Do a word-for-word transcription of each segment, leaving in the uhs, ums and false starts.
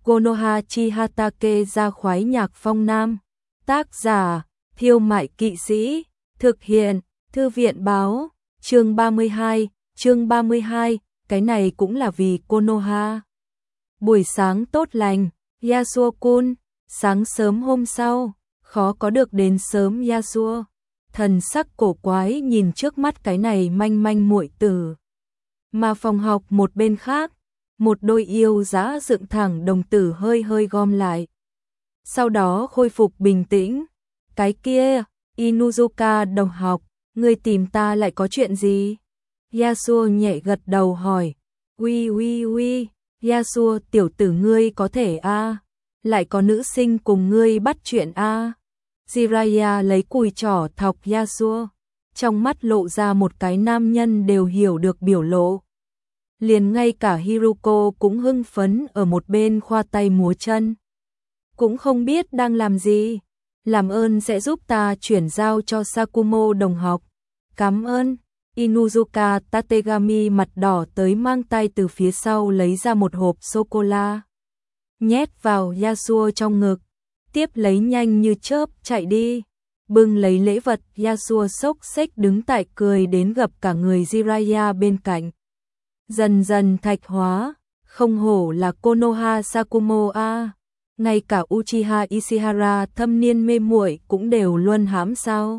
Konoha Chihatake ra khoái nhạc phong nam. Tác giả, Thiêu Mại Kỵ Sĩ. Thực hiện, Thư viện báo. Chương ba mươi hai, chương ba mươi hai, cái này cũng là vì Konoha. Buổi sáng tốt lành, Yasuo-kun. Sáng sớm hôm sau, khó có được đến sớm Yasuo. Thần sắc cổ quái nhìn trước mắt cái này manh manh muội tử. Mà phòng học một bên khác, một đôi yêu dã dựng thẳng đồng tử hơi hơi gom lại. Sau đó khôi phục bình tĩnh. Cái kia, Inuzuka đồng học, ngươi tìm ta lại có chuyện gì? Yasuo nhẹ gật đầu hỏi. Ui ui ui, Yasuo tiểu tử ngươi có thể a à? Lại có nữ sinh cùng ngươi bắt chuyện a à? Jiraiya lấy cùi trỏ thọc Yasuo, trong mắt lộ ra một cái nam nhân đều hiểu được biểu lộ. Liền ngay cả Hiruko cũng hưng phấn ở một bên khoa tay múa chân. Cũng không biết đang làm gì. Làm ơn sẽ giúp ta chuyển giao cho Sakumo đồng học. Cảm ơn. Inuzuka Tategami mặt đỏ tới mang tay từ phía sau lấy ra một hộp sô-cô-la. Nhét vào Yasuo trong ngực. Tiếp lấy nhanh như chớp chạy đi. Bưng lấy lễ vật, Yasuo sốc xếch đứng tại cười đến gặp cả người Jiraiya bên cạnh. Dần dần thạch hóa, không hổ là Konoha Sakumo a, ngay cả Uchiha Ishihara thâm niên mê muội cũng đều luân hãm sao.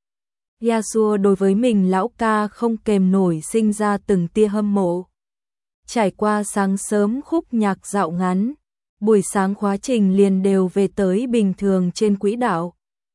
Yasuo đối với mình lão ca không kềm nổi sinh ra từng tia hâm mộ. Trải qua sáng sớm khúc nhạc dạo ngắn, buổi sáng khóa trình liền đều về tới bình thường trên quỹ đạo.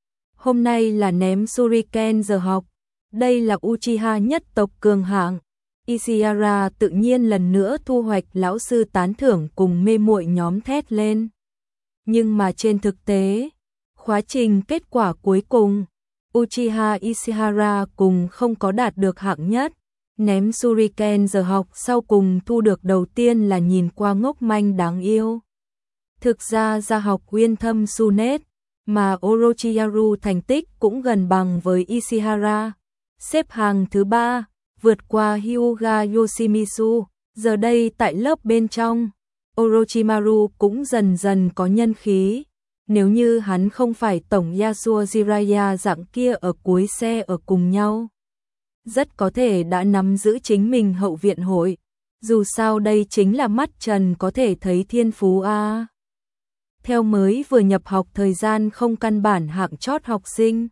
Hôm nay là ném Shuriken giờ học, đây là Uchiha nhất tộc cường hạng. Ishihara tự nhiên lần nữa thu hoạch lão sư tán thưởng cùng mê muội nhóm thét lên. Nhưng mà trên thực tế, khóa trình kết quả cuối cùng, Uchiha Ishihara cùng không có đạt được hạng nhất. Ném Shuriken giờ học sau cùng thu được đầu tiên là nhìn qua ngốc manh đáng yêu. Thực ra ra học uyên thâm Sunet, mà Orochimaru thành tích cũng gần bằng với Ishihara. Xếp hàng thứ ba, vượt qua Hyuga Yoshimitsu, giờ đây tại lớp bên trong, Orochimaru cũng dần dần có nhân khí. Nếu như hắn không phải tổng Yasuo Jiraiya dạng kia ở cuối xe ở cùng nhau, rất có thể đã nắm giữ chính mình hậu viện hội. Dù sao đây chính là mắt trần có thể thấy thiên phú a. Theo mới vừa nhập học thời gian không căn bản hạng chót học sinh.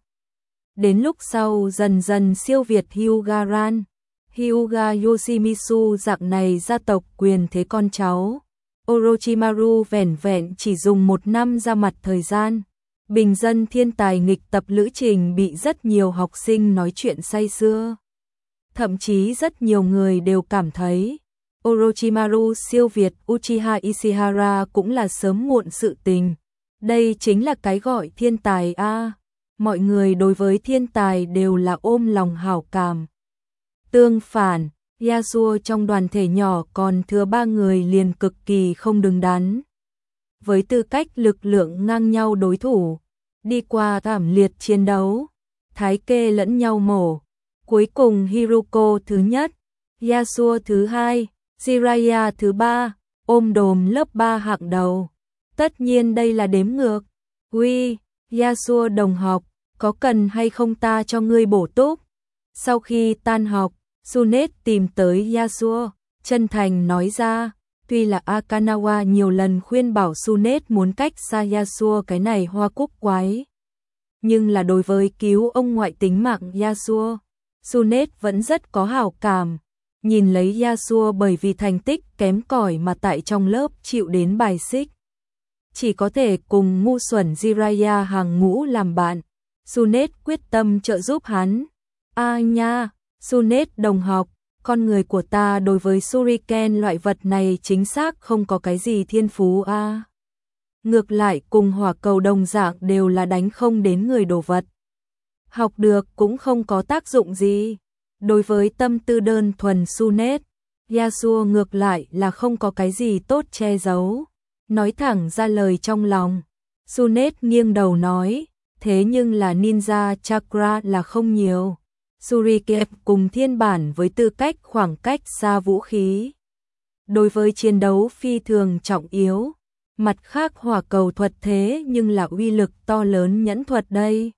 Đến lúc sau dần dần siêu việt Hyuga Ran, Hyuga Yoshimitsu dạng này gia tộc quyền thế con cháu. Orochimaru vẻn vẹn chỉ dùng một năm ra mặt thời gian. Bình dân thiên tài nghịch tập lữ trình bị rất nhiều học sinh nói chuyện say sưa. Thậm chí rất nhiều người đều cảm thấy Orochimaru siêu việt Uchiha Ishihara cũng là sớm muộn sự tình. Đây chính là cái gọi thiên tài a. Mọi người đối với thiên tài đều là ôm lòng hảo cảm. Tương phản, Yasuo trong đoàn thể nhỏ còn thừa ba người liền cực kỳ không đứng đắn. Với tư cách lực lượng ngang nhau đối thủ, đi qua thảm liệt chiến đấu, thái kê lẫn nhau mổ. Cuối cùng Hiruko thứ nhất, Yasuo thứ hai, Jiraiya thứ ba, ôm đồm lớp ba hạng đầu. Tất nhiên đây là đếm ngược. Uy, Yasuo đồng học, có cần hay không ta cho ngươi bổ túc? Sau khi tan học, Sunet tìm tới Yasuo, chân thành nói ra, tuy là Akanawa nhiều lần khuyên bảo Sunet muốn cách xa Yasuo cái này hoa cúc quái. Nhưng là đối với cứu ông ngoại tính mạng Yasuo, Sunet vẫn rất có hảo cảm. Nhìn lấy Yasuo bởi vì thành tích kém cỏi mà tại trong lớp chịu đến bài xích. Chỉ có thể cùng ngu xuẩn Jiraiya hàng ngũ làm bạn. Sunet quyết tâm trợ giúp hắn. A nha, Sunet đồng học, con người của ta đối với Shuriken loại vật này chính xác không có cái gì thiên phú a. À. Ngược lại cùng hỏa cầu đồng dạng đều là đánh không đến người đồ vật. Học được cũng không có tác dụng gì. Đối với tâm tư đơn thuần Sunet, Yasuo ngược lại là không có cái gì tốt che giấu. Nói thẳng ra lời trong lòng. Sunet nghiêng đầu nói, thế nhưng là ninja chakra là không nhiều. Shuriken cùng thiên bản với tư cách khoảng cách xa vũ khí. Đối với chiến đấu phi thường trọng yếu, Mặt khác hỏa cầu thuật thế nhưng là uy lực to lớn nhẫn thuật đây.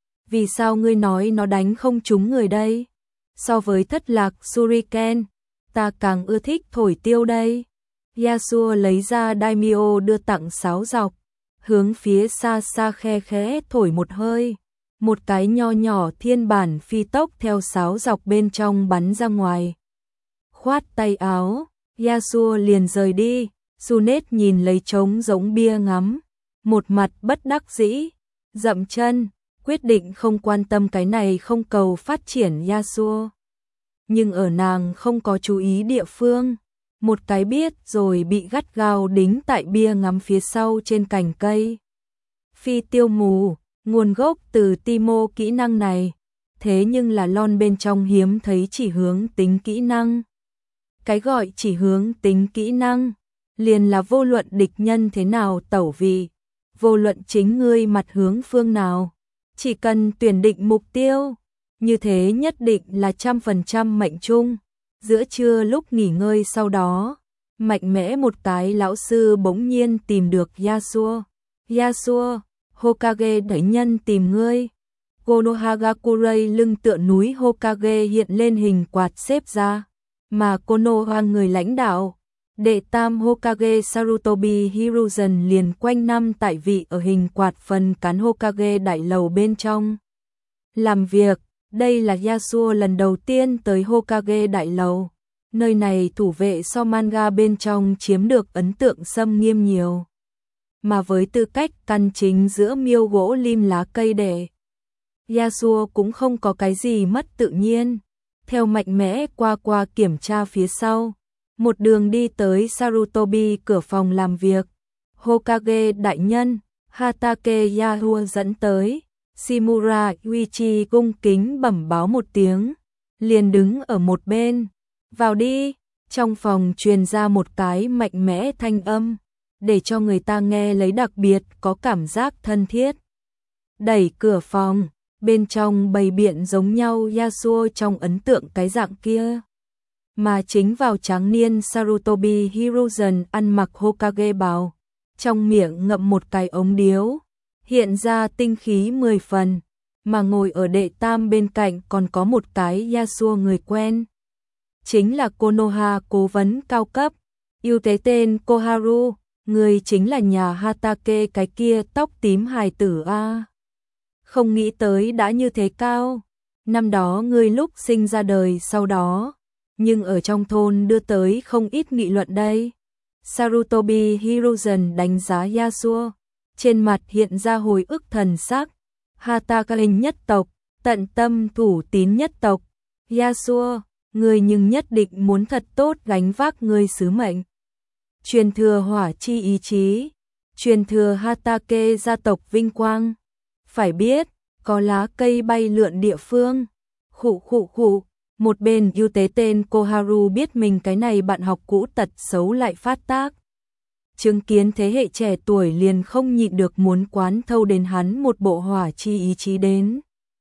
Vì sao ngươi nói nó đánh không trúng người đây? So với thất lạc Shuriken, ta càng ưa thích thổi tiêu đây. Yasuo lấy ra Daimyo đưa tặng sáo dọc, hướng phía xa xa khe khẽ thổi một hơi. Một cái nho nhỏ thiên bản phi tốc theo sáo dọc bên trong bắn ra ngoài. Khoát tay áo, Yasuo liền rời đi. Sunet nhìn lấy trống giống bia ngắm, một mặt bất đắc dĩ, dậm chân, quyết định không quan tâm cái này không cầu phát triển Yasuo. Nhưng ở nàng không có chú ý địa phương, một cái biết rồi bị gắt gao đính tại bia ngắm phía sau trên cành cây. Phi tiêu mù, nguồn gốc từ Timo kỹ năng này, thế nhưng là lon bên trong hiếm thấy chỉ hướng tính kỹ năng. Cái gọi chỉ hướng tính kỹ năng, liền là vô luận địch nhân thế nào tẩu vị, vô luận chính ngươi mặt hướng phương nào, chỉ cần tuyển định mục tiêu, như thế nhất định là trăm phần trăm mệnh trung. Giữa trưa lúc nghỉ ngơi sau đó, mạnh mẽ một cái lão sư bỗng nhiên tìm được Yasuo. Yasuo, Hokage đẩy nhân tìm ngươi. Konohagakurai lưng tựa núi Hokage hiện lên hình quạt xếp ra, mà Konoha người lãnh đạo. Đệ tam Hokage Sarutobi Hiruzen liền quanh năm tại vị ở hình quạt phần cán Hokage đại lầu bên trong. Làm việc, đây là Yasuo lần đầu tiên tới Hokage đại lầu. Nơi này thủ vệ so manga bên trong chiếm được ấn tượng xâm nghiêm nhiều. Mà với tư cách căn chính giữa miêu gỗ lim lá cây để, Yasuo cũng không có cái gì mất tự nhiên. Theo mạnh mẽ qua qua kiểm tra phía sau, một đường đi tới Sarutobi cửa phòng làm việc. Hokage đại nhân, Hatake Yahua dẫn tới. Shimura Yuichi cung kính bẩm báo một tiếng, liền đứng ở một bên. Vào đi, trong phòng truyền ra một cái mạnh mẽ thanh âm, để cho người ta nghe lấy đặc biệt có cảm giác thân thiết. Đẩy cửa phòng, bên trong bày biện giống nhau Yasuo trong ấn tượng cái dạng kia. Mà chính vào tráng niên Sarutobi Hiruzen ăn mặc Hokage bào, trong miệng ngậm một cái ống điếu, hiện ra tinh khí mười phần, mà ngồi ở đệ tam bên cạnh còn có một cái Yasuo người quen. Chính là Konoha cố vấn cao cấp, yêu tế tên Koharu, người chính là nhà Hatake cái kia tóc tím hài tử a. Không nghĩ tới đã như thế cao, năm đó ngươi lúc sinh ra đời sau đó, nhưng ở trong thôn đưa tới không ít nghị luận đây. Sarutobi Hiruzen đánh giá Yasuo, trên mặt hiện ra hồi ức thần sắc. Hatake nhất tộc, tận tâm thủ tín nhất tộc. Yasuo, ngươi nhưng nhất định muốn thật tốt gánh vác ngươi sứ mệnh. Truyền thừa hỏa chi ý chí, truyền thừa Hatake gia tộc vinh quang. Phải biết, có lá cây bay lượn địa phương. Khụ khụ khụ, một bên ưu tế tên Koharu biết mình cái này bạn học cũ tật xấu lại phát tác. Chứng kiến thế hệ trẻ tuổi liền không nhịn được muốn quán thâu đến hắn một bộ hỏa chi ý chí đến.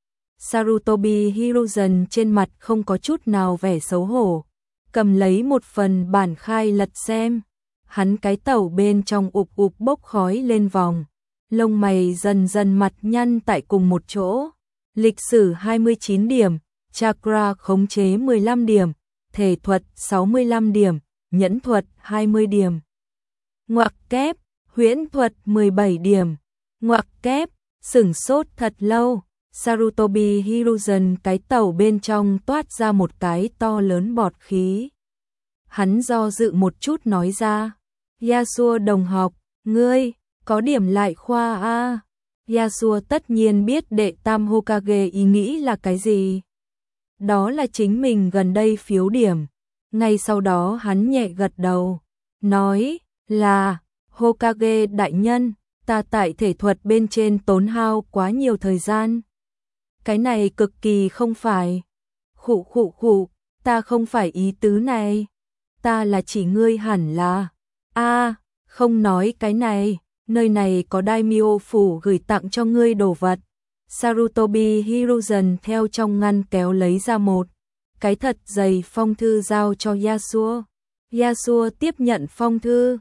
Sarutobi Hiruzen trên mặt không có chút nào vẻ xấu hổ, cầm lấy một phần bản khai lật xem. Hắn cái tẩu bên trong ụp ụp bốc khói lên vòng, lông mày dần dần mặt nhăn tại cùng một chỗ. Lịch sử hai mươi chín điểm, chakra khống chế mười lăm điểm, thể thuật sáu mươi lăm điểm, nhẫn thuật hai mươi điểm. Ngoặc kép, huyễn thuật mười bảy điểm. Ngoặc kép, sửng sốt thật lâu. Sarutobi Hiruzen cái tàu bên trong toát ra một cái to lớn bọt khí. Hắn do dự một chút nói ra. Yasuo đồng học, ngươi, có điểm lại khoa a. À. Yasuo tất nhiên biết đệ tam Hokage ý nghĩ là cái gì. Đó là chính mình gần đây phiếu điểm. Ngay sau đó hắn nhẹ gật đầu, nói là, Hokage đại nhân, ta tại thể thuật bên trên tốn hao quá nhiều thời gian. Cái này cực kỳ không phải. Khụ khụ khụ, ta không phải ý tứ này. Ta là chỉ ngươi hẳn là. A, à, không nói cái này, nơi này có Daimyo phủ gửi tặng cho ngươi đồ vật. Sarutobi Hiruzen theo trong ngăn kéo lấy ra một cái thật dày phong thư giao cho Yasuo. Yasuo tiếp nhận phong thư,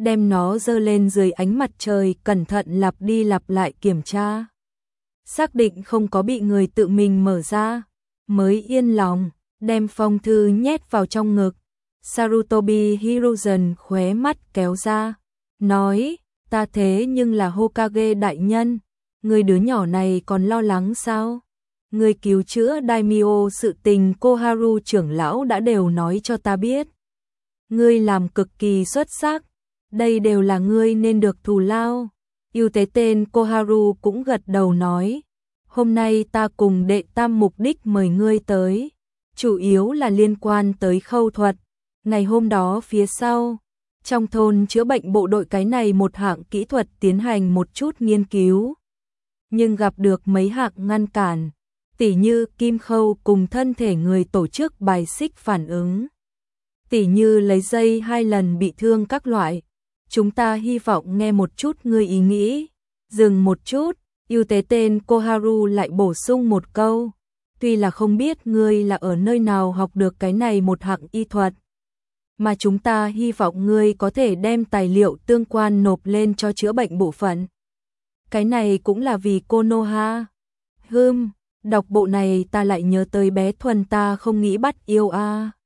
đem nó giơ lên dưới ánh mặt trời, cẩn thận lặp đi lặp lại kiểm tra. Xác định không có bị người tự mình mở ra, mới yên lòng, đem phong thư nhét vào trong ngực. Sarutobi Hiruzen khóe mắt kéo ra, nói, ta thế nhưng là Hokage đại nhân, người đứa nhỏ này còn lo lắng sao? Người cứu chữa Daimyo sự tình Koharu trưởng lão đã đều nói cho ta biết. Ngươi làm cực kỳ xuất sắc, đây đều là ngươi nên được thù lao. Yêu tế tên Koharu cũng gật đầu nói, hôm nay ta cùng đệ tam mục đích mời ngươi tới, chủ yếu là liên quan tới khâu thuật. Ngày hôm đó phía sau, trong thôn chữa bệnh bộ đội cái này một hạng kỹ thuật tiến hành một chút nghiên cứu, nhưng gặp được mấy hạng ngăn cản, tỉ như kim khâu cùng thân thể người tổ chức bài xích phản ứng, tỉ như lấy dây hai lần bị thương các loại. Chúng ta hy vọng nghe một chút ngươi ý nghĩ. Dừng một chút, yêu tế tên Koharu lại bổ sung một câu, tuy là không biết ngươi là ở nơi nào học được cái này một hạng y thuật, mà chúng ta hy vọng ngươi có thể đem tài liệu tương quan nộp lên cho chữa bệnh bộ phận. Cái này cũng là vì Konoha. Hừm, đọc bộ này ta lại nhớ tới bé Thuần ta không nghĩ bắt yêu a.